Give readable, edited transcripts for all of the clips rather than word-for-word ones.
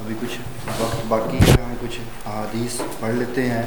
अभी कुछ वक्त बाकी है, हम कुछ हदीस पढ़ लेते हैं.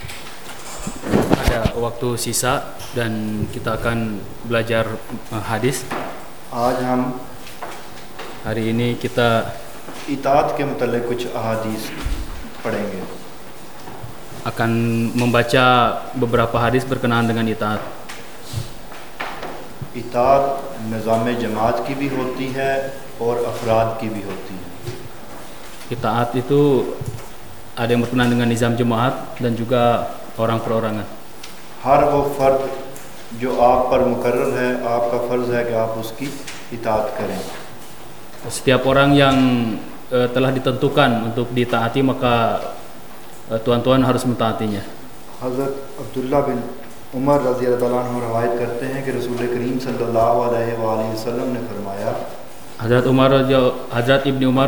Ada waktu sisa dan kita akan belajar hadis. आज हम Hari ini kita इताअत के मुतल्लिक़ कुछ अहादीस पढ़ेंगे. akan membaca beberapa hadis berkenaan dengan itaat. इताअत निज़ाम जमात की भी होती है और अफराद की भी होती है. Itaat itu ada yang berkenaan dengan nizam jemaat dan juga orang perorangan. हर वो फ़र्द जो आप पर मुकर्रर है, आपका फ़र्ज़ है कि आप उसकी इताअत करें. Setiap orang yang telah ditentukan untuk ditaati maka tuan-tuan harus mentaatinya. हज़रत अब्दुल्ला बिन उमर रज़ी अल्लाह अन्हु रवायत करते हैं कि रसूल करीम सल्लल्लाहु अलैहि वसल्लम ने फरमाया, Hazrat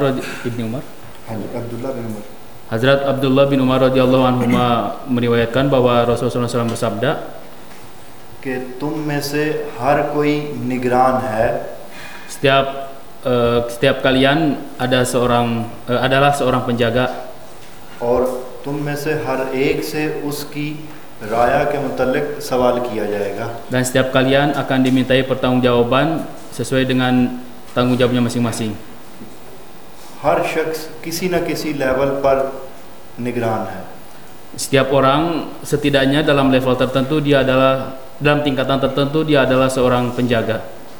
Abdullah bin Umar radhiyallahu anhu meriwayatkan bahwa Rasulullah SAW bersabda कि तुम में से हर कोई निगरान है. Setiap kalian adalah seorang penjaga, और तुम में से हर एक से उसकी राया के मुतल्लिक़ सवाल किया जाएगा. dan setiap kalian akan dimintai pertanggungjawaban sesuai dengan tanggung jawabnya masing-masing. हर शख्स किसी न किसी लेवल पर निगरान है. Setiap orang setidaknya dalam level tertentu dalam tingkatan tertentu dia adalah seorang penjaga.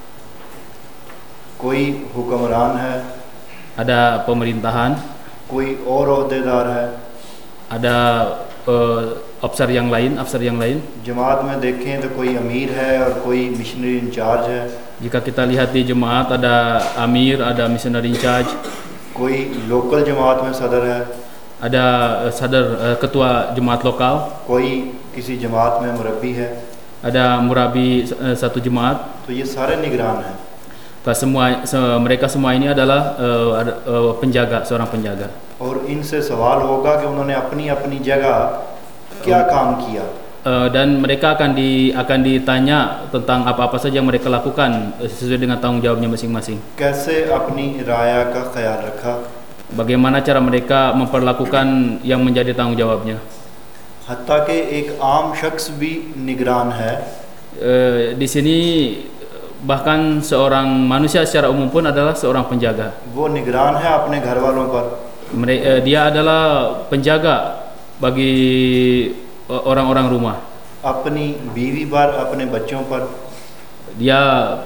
कोई हुक्मरान है, Ada pemerintahan, कोई और ओहदेदार है. ada afsar yang lain. जमात में देखें तो कोई अमीर है और कोई मिशनरी इंचार्ज है. Jika kita lihat di jemaat ada amir, ada missionary in charge, कोई लोकल जमात में सदर है, ada ketua jemaat lokal, कोई किसी जमात में मुरब्बी है. ada murabi satu jemaat. तो ये सारे निगरान हैं. Mereka semua ini adalah seorang penjaga. और इनसे सवाल होगा कि उन्होंने अपनी अपनी जगह क्या काम किया. Dan mereka akan ditanya tentang apa-apa saja yang mereka lakukan sesuai dengan tanggung jawabnya masing-masing. कैसे अपनी राया का ख्याल रखा. Bagaimana cara mereka memperlakukan yang menjadi tanggung jawabnya. हत्ता के एक आम शख्स भी निगरान है. Di sini bahkan seorang manusia secara umum pun adalah seorang penjaga. वो निगरान है अपने घर वालों पर. Dia adalah penjaga bagi orang-orang rumah. अपनी बीवी पर, अपने बच्चों पर. Dia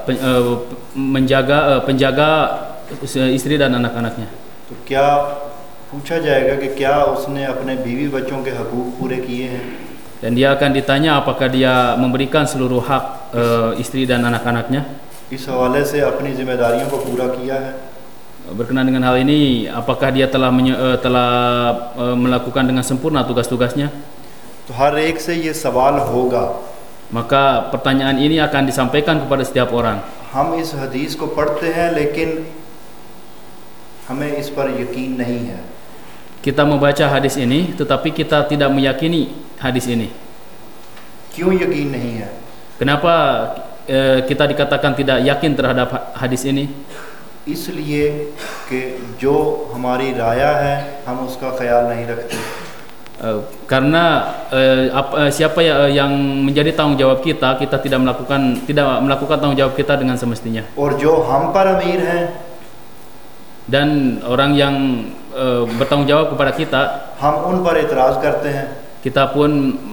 penjaga istri dan anak-anaknya. तो क्या पूछा जाएगा कि क्या उसने अपने बीवी बच्चों के हकूक़ पूरे किए हैं. Dan dia akan ditanya apakah dia memberikan seluruh hak istri dan anak-anaknya. इस हवाले से अपनी जिम्मेदारियों को पूरा किया है. Berkenaan dengan hal ini, apakah dia telah melakukan dengan sempurna tugas-tugasnya? तो हर एक से ये सवाल होगा. Maka pertanyaan ini akan disampaikan kepada setiap orang. हम इस हदीस को पढ़ते हैं लेकिन हमें इस पर यकीन नहीं है. Kita membaca hadis ini, tetapi kita tidak meyakini hadis ini. क्यों यकीन नहीं है. Kenapa kita dikatakan tidak yakin terhadap hadis ini? इसलिए कि जो हमारी राया है हम उसका ख्याल नहीं रखते. Karena siapa yang menjadi tanggung jawab kita tidak melakukan tanggung jawab kita dengan semestinya. और जो हम पर अमीर हैं, dan orang yang bertanggung jawab kepada kita, हम उन पर एतराज़ करते हैं. kita pun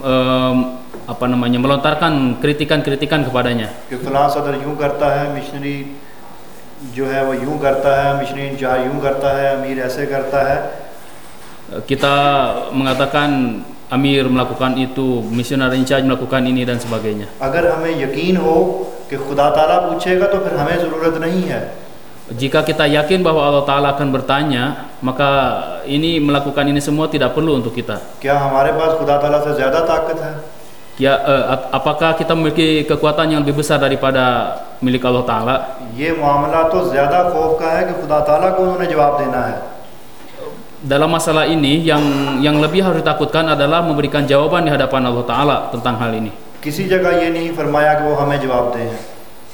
melontarkan kritikan kepadanya. कि फलां सदर यूँ करता है, मिशनरी जो है वो यूँ करता है, मिशनरी इंचार्ज यूँ करता है, अमीर ऐसे करता है. Kita mengatakan amir melakukan itu, missionary in charge melakukan ini dan sebagainya. अगर हमें यकीन हो कि खुदा ताला पूछेगा तो फिर हमें ज़रूरत नहीं है. Jika kita yakin bahwa Allah Ta'ala akan bertanya, maka melakukan ini semua tidak perlu untuk kita. क्या हमारे पास खुदा ताला से ज़्यादा ताकत है. Apakah kita memiliki kekuatan yang lebih besar daripada milik Allah Ta'ala? ये मामला तो ज़्यादा खौफ का है कि खुदा ताला को उन्होंने जवाब देना है. Dalam masalah ini yang lebih harus ditakutkan adalah memberikan jawaban di hadapan Allah Ta'ala tentang hal ini. किसी जगह ये नहीं फरमाया कि वो हमें जवाब दें.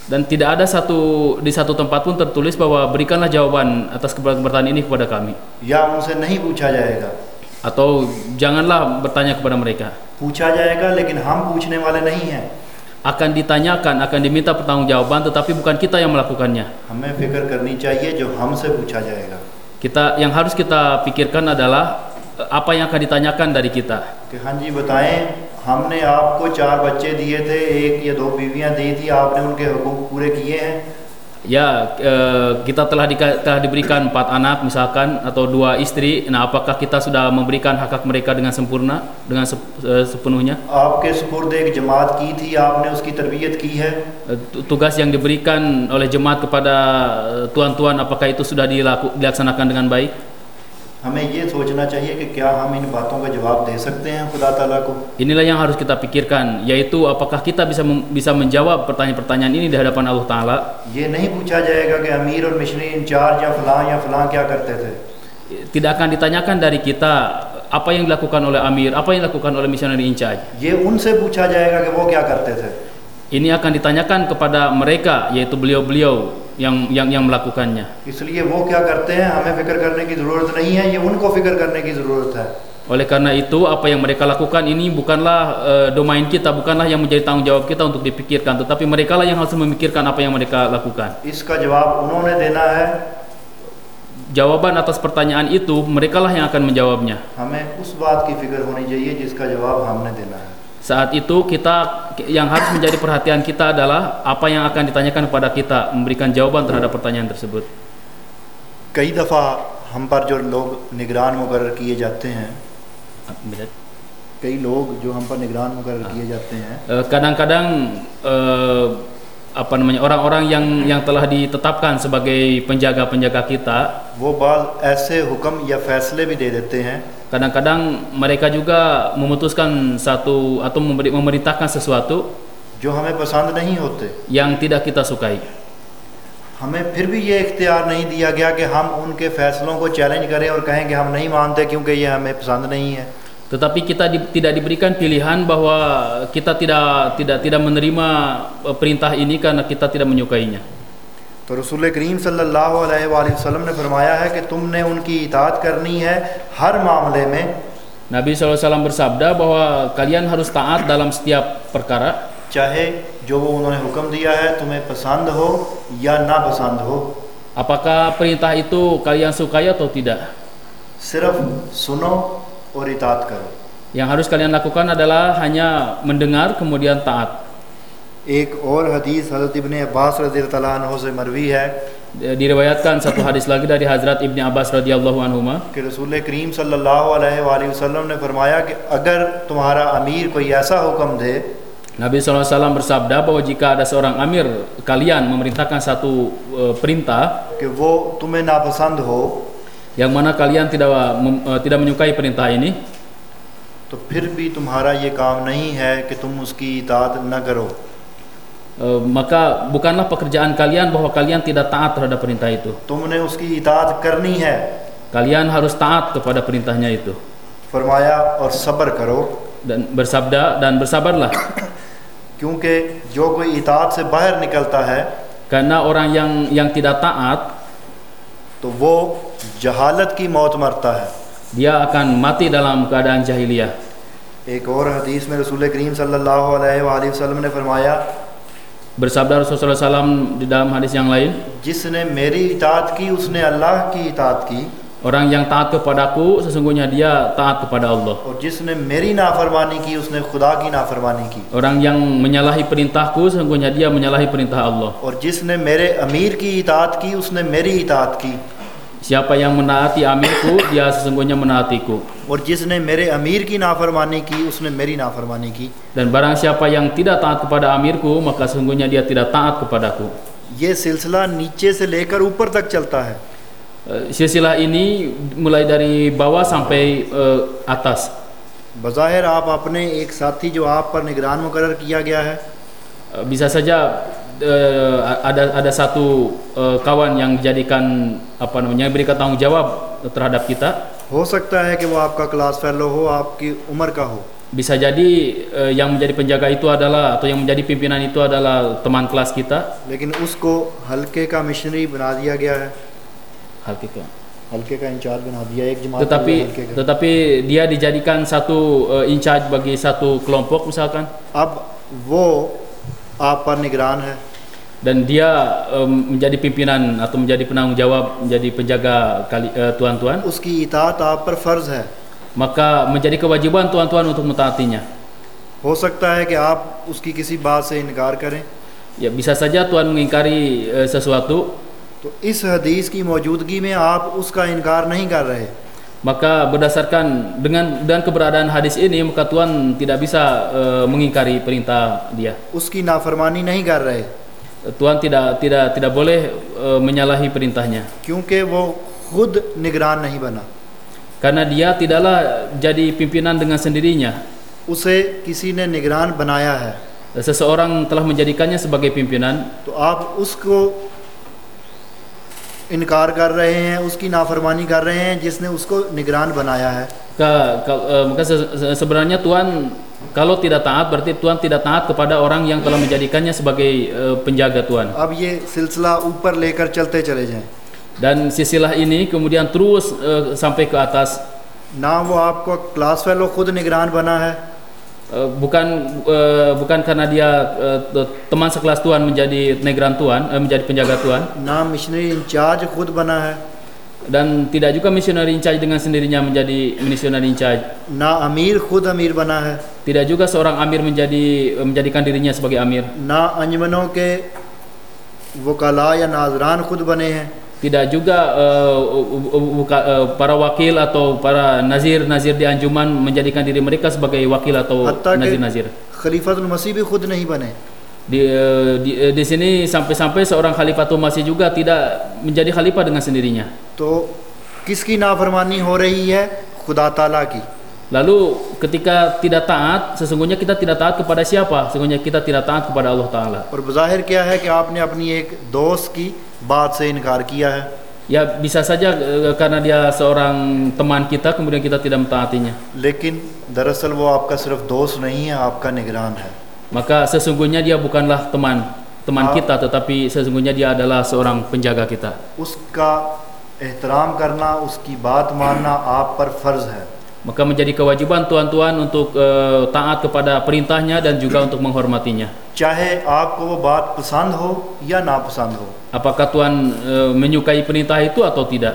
Dan tidak ada di satu tempat pun tertulis bahwa berikanlah jawaban atas pertanyaan ini kepada kami. या उनसे नहीं पूछा जाएगा, Atau janganlah bertanya kepada mereka. पूछा जाएगा लेकिन हम पूछने वाले नहीं हैं. Akan ditanyakan, akan diminta pertanggungjawaban, tetapi bukan kita yang melakukannya. हमें फिक्र करनी चाहिए जो हमसे पूछा जाएगा. Yang harus kita pikirkan adalah apa yang akan ditanyakan dari kita. कि हाँ जी बताएं, हमने आपको 4 बच्चे दिए थे, 1 या 2 बीवियां दी थी, आपने उनके हुकूक पूरे किए हैं? Ya, kita telah diberikan 4 anak misalkan atau 2 istri. Nah, apakah kita sudah memberikan hak-hak mereka dengan sempurna, dengan sepenuhnya? आपके सुपुर्द एक जमात की थी, आपने उसकी तरबियत की है? Tugas yang diberikan oleh jemaat kepada tuan-tuan, apakah itu sudah dilaksanakan dengan baik? हमें ये सोचना चाहिए कि क्या हम इन बातों का जवाब दे सकते हैं खुदा ताला को. Inilah yang harus kita pikirkan, yaitu apakah kita bisa menjawab pertanyaan-pertanyaan ini di hadapan Allah Ta'ala. ये नहीं पूछा जाएगा कि अमीर और मिशनरी इंचार्ज या फलां क्या करते थे. Tidak akan ditanyakan dari kita apa yang dilakukan oleh Amir, apa yang dilakukan oleh missionary in charge. ये उनसे पूछा जाएगा कि वो क्या करते थे. Ini akan ditanyakan kepada mereka, yaitu beliau-beliau yang melakukannya. इसलिए वो क्या करते हैं हमें फिक्र करने की ज़रूरत नहीं है, ये उनको फिक्र करने की ज़रूरत है. Oleh karena itu, apa yang mereka lakukan ini bukanlah domain kita, bukanlah yang menjadi tanggung jawab kita untuk dipikirkan, tetapi merekalah yang harus memikirkan apa yang mereka lakukan. इसका जवाब उन्होंने देना है. Jawaban atas pertanyaan itu merekalah yang akan menjawabnya. हमें उस बात की फिक्र होनी चाहिए जिसका जवाब हमने देना है. Saat itu yang harus menjadi perhatian kita adalah apa yang akan ditanyakan kepada kita, memberikan jawaban terhadap pertanyaan tersebut. कई दफ़ा हम पर जो लोग निगरान मुकर्रर किए जाते हैं, कई लोग जो हम पर निगरान मुकर्रर किए जाते हैं, kadang-kadang orang-orang yang telah ditetapkan sebagai penjaga-penjaga kita, वो बाल ऐसे हुक्म या फैसले भी दे देते हैं kadang-kadang mereka juga memutuskan satu atau memerintahkan sesuatu जो हमें पसंद नहीं होते. yang tidak kita sukai. हमें फिर भी ये इख्तियार नहीं दिया गया कि हम उनके फैसलों को चैलेंज करें और कहें कि हम नहीं मानते क्योंकि ये हमें पसंद नहीं है. Tetapi kita tidak diberikan pilihan bahwa kita tidak menerima perintah ini karena kita tidak menyukainya. तो रसूल करीम सल्लल्लाहु अलैहि वसल्लम ने फरमाया है कि तुमने उनकी इताअत करनी है हर मामले में. Nabi SAW bersabda bahwa kalian harus taat dalam setiap perkara, चाहे जो वो उन्होंने हुक्म दिया है तुम्हें पसंद हो या ना पसंद हो. apakah perintah itu kalian sukai atau tidak. सिर्फ सुनो और इताअत करो. Yang harus kalian lakukan adalah hanya mendengar kemudian taat. एक और हदीस हज़रत इब्ने अब्बास रज़ियल्लाहु अन्हु से मरवी है, Diriwayatkan satu hadis lagi dari Hazrat Ibni Abbas radhiyallahu anhuma, कि रसूल करीम सल्लल्लाहु अलैहि वसल्लम ने फरमाया कि अगर तुम्हारा अमीर कोई ऐसा हुक्म दे, Nabi SAW bersabda bahwa jika ada seorang amir kalian memerintahkan satu perintah कि वो तुम्हें नापसंद हो, yang mana kalian tidak menyukai perintah ini, तो फिर भी तुम्हारा ये काम नहीं है कि तुम उसकी इताअत न करो. maka bukanlah pekerjaan kalian bahwa kalian tidak taat terhadap perintah itu. तुमने उसकी इताअत करनी है. Kalian harus taat kepada perintahnya itu. फरमाया और सब्र करो, Dan bersabarlah. क्योंकि जो कोई इताअत से बाहर निकलता है Karena orang yang tidak taat, तो वो जहालत की मौत मरता है. dia akan mati dalam keadaan jahiliyah. एक और हदीस में रसूल करीम सल्लल्लाहु अलैहि वसल्लम ने फरमाया, Bersabda Rasulullah SAW di dalam hadis yang lain, जिसने मेरी इताअत की उसने अल्लाह की इताअत की, orang yang taat kepadaku sesungguhnya dia taat kepada Allah. और जिसने मेरी नाफरमानी की उसने खुदा की नाफरमानी की, Orang yang menyalahi perintahku sesungguhnya dia menyalahi perintah Allah. और जिसने मेरे अमीर की इताअत की उसने मेरी इताअत की, Siapa yang menaati amirku dia sesungguhnya menaatiku. और जिसने मेरे अमीर की नाफरमानी की उसने मेरी नाफरमानी की. Dan barang siapa yang tidak taat kepada amirku maka sesungguhnya dia tidak taat kepadaku. ये सिलसिला नीचे से लेकर ऊपर तक चलता है. Silsilah ini mulai dari bawah sampai atas. बज़ाहिर आप अपने एक साथी जो आप पर निगरान मुकर्रर किया गया है, Bisa saja ada satu kawan yang dijadikan berikan tanggung jawab terhadap kita. हो सकता है कि वो आपका क्लास फेलो हो, आपकी उम्र का हो. Bisa jadi yang menjadi penjaga itu adalah atau yang menjadi pimpinan itu adalah teman kelas kita. लेकिन उसको हल्के का मिशनरी बना दिया गया है, हल्के का इंचार्ज बना दिया एक जमात हल्के का। Tetapi dia dijadikan satu in charge bagi satu kelompok misalkan. अब वो आप पर निगरान है, dan dia menjadi pimpinan atau menjadi penanggung jawab, menjadi penjaga tuan-tuan. उसकी इताअत आप पर फर्ज है, maka menjadi kewajiban tuan-tuan untuk mentaatinya. हो सकता है कि आप उसकी किसी बात से इनकार करें, Ya, bisa saja tuan mengingkari sesuatu. तो इस हदीस की मौजूदगी में आप उसका इनकार नहीं कर रहे, maka berdasarkan dengan keberadaan hadis ini, maka tuan tidak bisa mengingkari perintah dia. उसकी नाफरमानी नहीं कर रहे, Tuan tidak boleh menyalahi perintahnya. क्योंकि वो खुद निगरान नहीं बना, Karena dia tidaklah jadi pimpinan dengan sendirinya. उसे किसी ने निगरान बनाया है, Seseorang telah menjadikannya sebagai pimpinan. तो आप उसको इनकार कर रहे हैं, उसकी नाफरमानी कर रहे हैं जिसने उसको निगरान बनाया है। Maka sebenarnya tuan kalau tidak taat berarti tuan tidak taat kepada orang yang telah menjadikannya sebagai penjaga tuan. अब ये सिलसिला ऊपर लेकर चलते चले जाएं, Dan silsilah ini kemudian terus sampai ke atas. ना वो आपको क्लास फेलो खुद निगरान बना है, bukan karena dia teman sekelas tuan menjadi negran tuan, menjadi penjaga tuan, ना मिशनरी इंचार्ज खुद बना है, dan tidak juga missionary in charge dengan sendirinya menjadi missionary in charge. ना अमीर खुद अमीर बना है, Tidak juga seorang amir menjadikan dirinya sebagai amir. ना अंजमनों के वकला या नाजरान खुद बने हैं, Tidak juga para wakil atau para nazir di anjuman menjadikan diri mereka sebagai wakil atau nazir. खलीफतुल मसीह भी खुद नहीं बने, Di sini sampai seorang khalifatul masih juga tidak menjadi khalifah dengan sendirinya. तो किसकी नाफरमानी हो रही है? खुदा ताला की। Lalu ketika tidak taat, sesungguhnya kita tidak taat kepada siapa? Sesungguhnya kita tidak taat kepada Allah Ta'ala. और बज़ाहिर क्या है कि आपने अपनी एक दोस्त की बात से इनकार किया है, Ya bisa saja karena dia seorang teman kita kemudian kita tidak mentaatinya. लेकिन दरअसल वो आपका सिर्फ दोस्त नहीं है, आपका निगरान है। Maka sesungguhnya dia bukanlah teman kita, tetapi sesungguhnya dia adalah seorang penjaga kita. उसका एहतराम करना, उसकी बात मानना आप पर फर्ज है। Maka menjadi kewajiban tuan-tuan untuk taat kepada perintahnya dan juga untuk menghormatinya. चाहे आपको वो बात पसंद हो या नापसंद हो। Apakah tuan menyukai perintah itu atau tidak?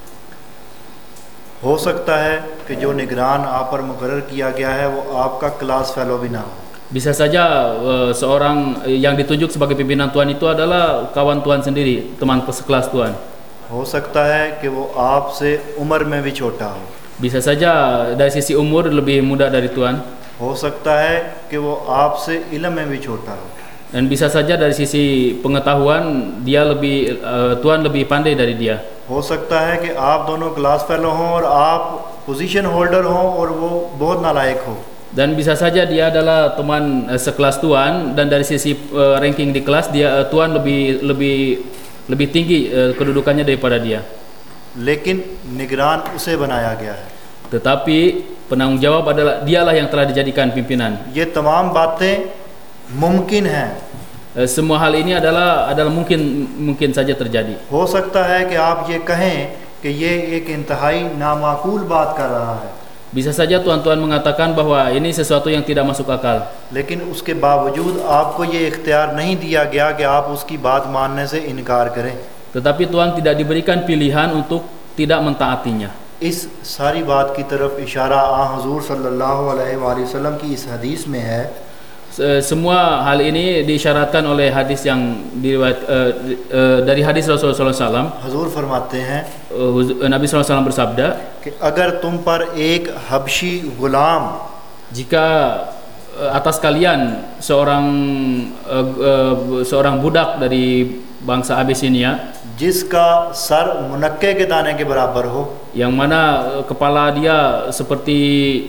हो सकता है कि जो निगरान आप पर मुकर्रर किया गया है वो आपका क्लास फेलो भी ना हो। Bisa saja seorang yang ditunjuk sebagai pimpinan tuan itu adalah kawan tuan sendiri, teman sekelas tuan. हो सकता है कि वो आपसे उम्र में भी छोटा हो। Bisa saja dari sisi umur lebih muda dari tuan. हो सकता है कि वो आपसे इल्म में भी छोटा हो। Dan bisa saja dari sisi pengetahuan dia tuan lebih pandai dari dia. हो सकता है कि आप दोनों क्लास फेलो हों और आप पोजीशन होल्डर हों और वो बहुत नालायक हो। Dan bisa saja dia adalah teman sekelas tuan dan dari sisi ranking di kelas tuan lebih tinggi kedudukannya daripada dia. लेकिन निगरान उसे बनाया गया है। Tetapi penanggung jawab dialah yang telah dijadikan pimpinan. ये तमाम बातें मुमकिन हैं। Semua hal ini adalah mungkin saja terjadi. हो सकता है कि आप ये कहें कि ये एक इंतहाई नामाकूल बात कर रहा है, Bisa saja tuan-tuan mengatakan bahwa ini sesuatu yang tidak masuk akal. लेकिन उसके बावजूद आपको ये इख्तियार नहीं दिया गया कि आप उसकी बात मानने से इनकार करें। Tetapi tuan tidak diberikan pilihan untuk tidak mentaatinya. इस सारी बात की तरफ इशारा हुजूर सल्लल्लाहु अलैहि वसल्लम की इस हदीस में है। Semua hal ini diisyaratkan oleh hadis yang dari hadis Rasulullah SAW. हुजूर फरमाते हैं Nabi SAW bersabda, कि अगर तुम पर एक हबशी गुलाम, jika atas kalian seorang budak dari bangsa Abisinia, जिसका सर मुनक्के के दाने के बराबर हो, yang mana kepala dia seperti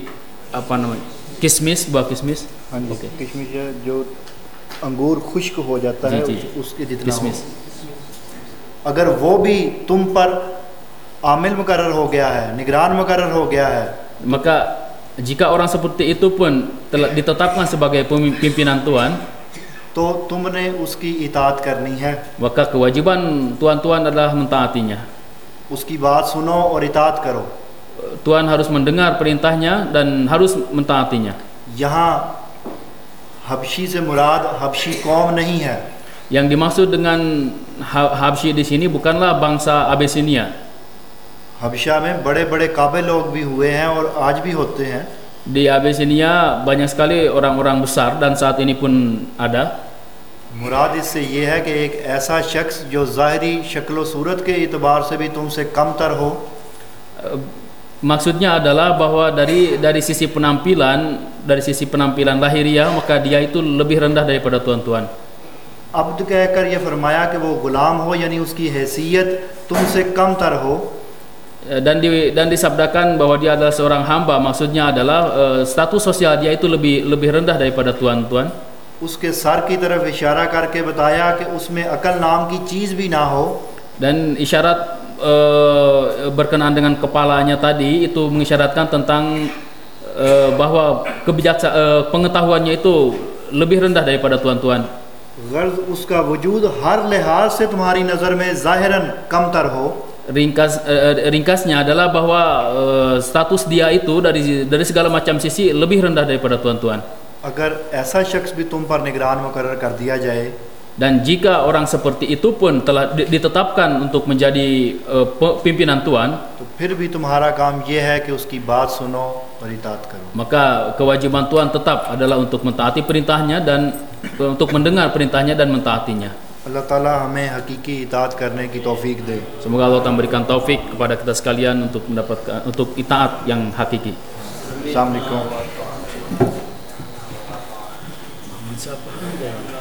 buah kismis. Okay. किशमिश जो अंगूर खुश्क हो जाता है उसके जितना किशमिश। अगर वो भी तुम पर आमिल मुकर्रर हो गया है, निगरान मुकर्रर हो गया है, Maka Jika orang seperti itu pun telah ditetapkan sebagai pimpinan Tuhan, तो तुमने उसकी इताअत करनी है, maka kewajiban tuan-tuan adalah mentaatinya. उसकी बात सुनो और इताअत करो. Tuan harus mendengar perintahnya dan harus mentaatinya. यहाँ हबशी से मुराद हबशी कौम नहीं है. Yang dimaksud dengan Habsyi di sini bukanlah bangsa Abisinia. हबशा में बड़े बड़े काबिल लोग भी हुए हैं और आज भी होते हैं. Di Abisinia banyak sekali orang-orang besar dan saat ini pun ada. मुराद इससे ये है कि एक ऐसा शख्स जो ज़ाहिरी शक्ल सूरत के एतबार से भी तुमसे कमतर हो. Maksudnya adalah bahwa dari sisi penampilan lahiriah, maka dia itu lebih rendah daripada tuan-tuan. अब्द कहकर ये फरमाया कि वो गुलाम हो, यानी उसकी हैसियत तुमसे कमतर हो. Dan disabdakan bahwa dia adalah seorang hamba, maksudnya adalah status sosial dia itu lebih rendah daripada tuan-tuan. उसके सर की तरफ इशारा करके बताया कि उसमें अकल नाम की चीज़ भी ना हो. Dan isyarat berkenaan dengan kepalanya tadi itu mengisyaratkan tentang bahwa pengetahuannya itu lebih rendah daripada tuan-tuan. गर्ज उसका वजूद हर लिहाज से तुम्हारी नज़र में ज़ाहिरन कमतर हो. Ringkasnya adalah bahwa status dia itu dari segala macam sisi lebih rendah daripada tuan-tuan. अगर ऐसा शख्स भी तुम पर निगरान मुकर्रर कर दिया जाए, dan jika orang seperti itu pun telah ditetapkan untuk menjadi pimpinan Tuan, तो फिर भी तुम्हारा काम ये है कि उसकी बात सुनो और इताअत करो. maka kewajiban Tuan tetap adalah untuk mentaati perintahnya dan untuk mendengar perintahnya dan mentaatinya. अल्लाह ताला हमें हकीकी इताअत करने की तौफीक दे. Semoga Allah memberikan taufik kepada kita sekalian untuk mendapatkan itaat yang hakiki. Assalamualaikum.